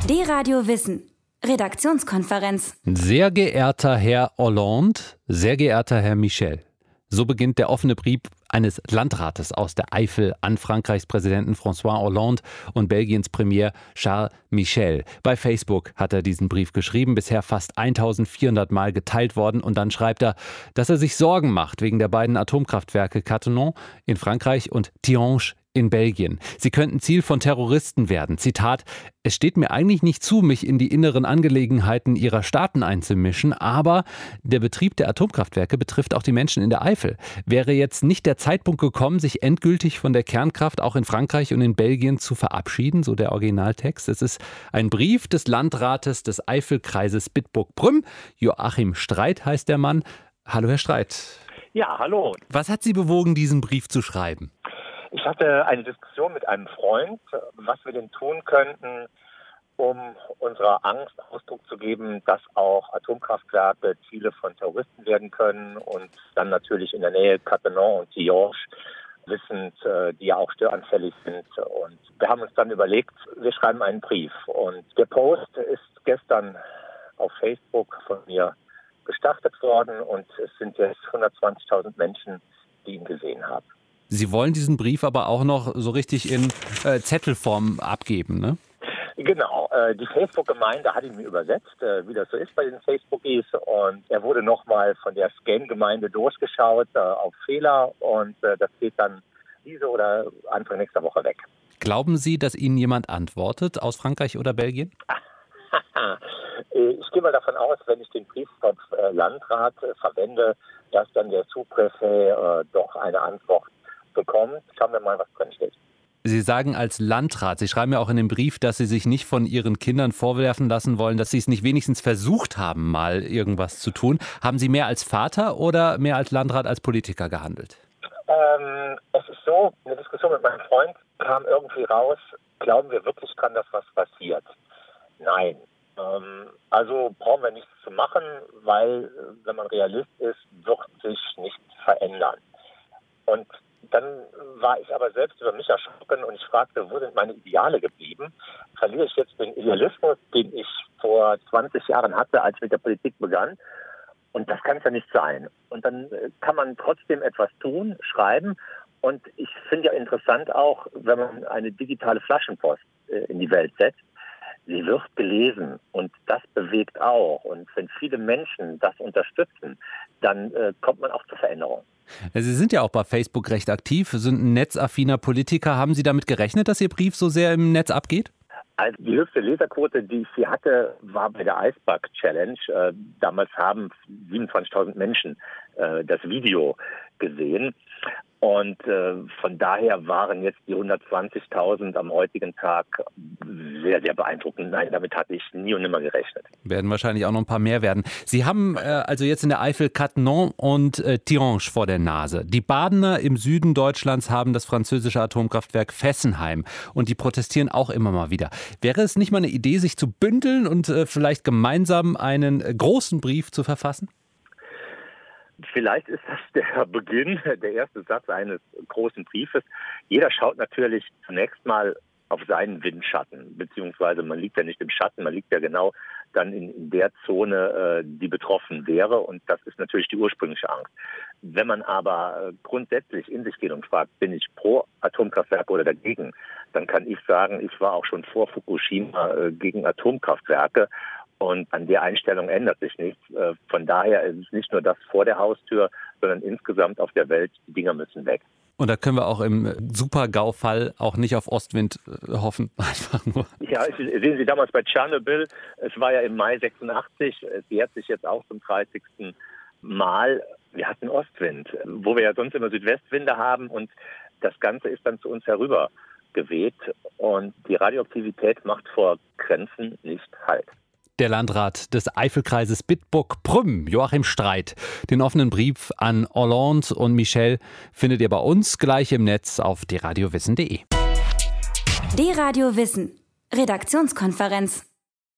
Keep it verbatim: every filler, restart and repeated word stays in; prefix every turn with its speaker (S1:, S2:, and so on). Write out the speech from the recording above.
S1: D-Radio Wissen. Redaktionskonferenz.
S2: Sehr geehrter Herr Hollande, sehr geehrter Herr Michel. So beginnt der offene Brief eines Landrates aus der Eifel an Frankreichs Präsidenten François Hollande und Belgiens Premier Charles Michel. Bei Facebook hat er diesen Brief geschrieben, bisher fast eintausendvierhundert Mal geteilt worden. Und dann schreibt er, dass er sich Sorgen macht wegen der beiden Atomkraftwerke Cattenom in Frankreich und Tihange in Belgien. Sie könnten Ziel von Terroristen werden. Zitat: Es steht mir eigentlich nicht zu, mich in die inneren Angelegenheiten ihrer Staaten einzumischen, aber der Betrieb der Atomkraftwerke betrifft auch die Menschen in der Eifel. Wäre jetzt nicht der Zeitpunkt gekommen, sich endgültig von der Kernkraft auch in Frankreich und in Belgien zu verabschieden, so der Originaltext. Es ist ein Brief des Landrates des Eifelkreises Bitburg-Prüm. Joachim Streit heißt der Mann. Hallo, Herr Streit.
S3: Ja, hallo.
S2: Was hat Sie bewogen, diesen Brief zu schreiben?
S3: Ich hatte eine Diskussion mit einem Freund, was wir denn tun könnten, um unserer Angst Ausdruck zu geben, dass auch Atomkraftwerke Ziele von Terroristen werden können und dann natürlich in der Nähe Cattenom und Tihange, wissend, die ja auch störanfällig sind. Und wir haben uns dann überlegt, wir schreiben einen Brief. Und der Post ist gestern auf Facebook von mir gestartet worden und es sind jetzt hundertzwanzigtausend Menschen, die ihn gesehen haben.
S2: Sie wollen diesen Brief aber auch noch so richtig in äh, Zettelform abgeben, ne?
S3: Genau. Äh, die Facebook-Gemeinde hat ihn mir übersetzt, äh, wie das so ist bei den Facebookies. Und er wurde nochmal von der Scan-Gemeinde durchgeschaut äh, auf Fehler. Und äh, das geht dann diese oder Anfang nächster Woche weg.
S2: Glauben Sie, dass Ihnen jemand antwortet aus Frankreich oder Belgien?
S3: Ich gehe mal davon aus, wenn ich den Brief vom äh, Landrat äh, verwende, dass dann der Sous-Préfet äh, doch eine Antwort bekommen. Schauen wir mal, was drin steht.
S2: Sie sagen als Landrat, Sie schreiben ja auch in dem Brief, dass Sie sich nicht von Ihren Kindern vorwerfen lassen wollen, dass Sie es nicht wenigstens versucht haben, mal irgendwas zu tun. Haben Sie mehr als Vater oder mehr als Landrat, als Politiker gehandelt?
S3: Ähm, es ist so, eine Diskussion mit meinem Freund kam irgendwie raus, glauben wir wirklich dran, dass was passiert? Nein. Ähm, also brauchen wir nichts zu machen, weil, wenn man Realist ist, wird sich nichts verändern. Und dann war ich aber selbst über mich erschrocken und ich fragte, wo sind meine Ideale geblieben? Verliere ich jetzt den Idealismus, den ich vor zwanzig Jahren hatte, als ich mit der Politik begann? Und das kann es ja nicht sein. Und dann kann man trotzdem etwas tun, schreiben. Und ich finde ja interessant auch, wenn man eine digitale Flaschenpost in die Welt setzt, sie wird gelesen und das bewegt auch. Und wenn viele Menschen das unterstützen, dann äh, kommt man auch zur Veränderung.
S2: Sie sind ja auch bei Facebook recht aktiv, sind ein netzaffiner Politiker. Haben Sie damit gerechnet, dass Ihr Brief so sehr im Netz abgeht?
S3: Also die höchste Leserquote, die ich hier hatte, war bei der Eisberg Challenge. Äh, damals haben siebenundzwanzigtausend Menschen äh, das Video gesehen. Und äh, von daher waren jetzt die hundertzwanzigtausend am heutigen Tag sehr, sehr beeindruckend. Nein, damit hatte ich nie und nimmer gerechnet.
S2: Werden wahrscheinlich auch noch ein paar mehr werden. Sie haben äh, also jetzt in der Eifel Cattenom und äh, Tihange vor der Nase. Die Badener im Süden Deutschlands haben das französische Atomkraftwerk Fessenheim und die protestieren auch immer mal wieder. Wäre es nicht mal eine Idee, sich zu bündeln und äh, vielleicht gemeinsam einen äh, großen Brief zu verfassen?
S3: Vielleicht ist das der Beginn, der erste Satz eines großen Briefes. Jeder schaut natürlich zunächst mal auf seinen Windschatten, beziehungsweise man liegt ja nicht im Schatten, man liegt ja genau dann in, in der Zone, die betroffen wäre, und das ist natürlich die ursprüngliche Angst. Wenn man aber grundsätzlich in sich geht und fragt, bin ich pro Atomkraftwerk oder dagegen, dann kann ich sagen, ich war auch schon vor Fukushima gegen Atomkraftwerke. Und an der Einstellung ändert sich nichts. Von daher ist es nicht nur das vor der Haustür, sondern insgesamt auf der Welt, die Dinger müssen weg.
S2: Und da können wir auch im Super-GAU-Fall auch nicht auf Ostwind hoffen. Einfach nur.
S3: Ja, sehen Sie damals bei Tschernobyl, es war ja im Mai sechsundachtzig, es jährt sich jetzt auch zum dreißigsten Mal. Wir hatten Ostwind, wo wir ja sonst immer Südwestwinde haben, und das Ganze ist dann zu uns herüber geweht. Und die Radioaktivität macht vor Grenzen nicht Halt.
S2: Der Landrat des Eifelkreises Bitburg-Prüm, Joachim Streit. Den offenen Brief an Hollande und Michel findet ihr bei uns gleich im Netz auf d radio wissen punkt de.
S1: D-Radio Wissen. Redaktionskonferenz.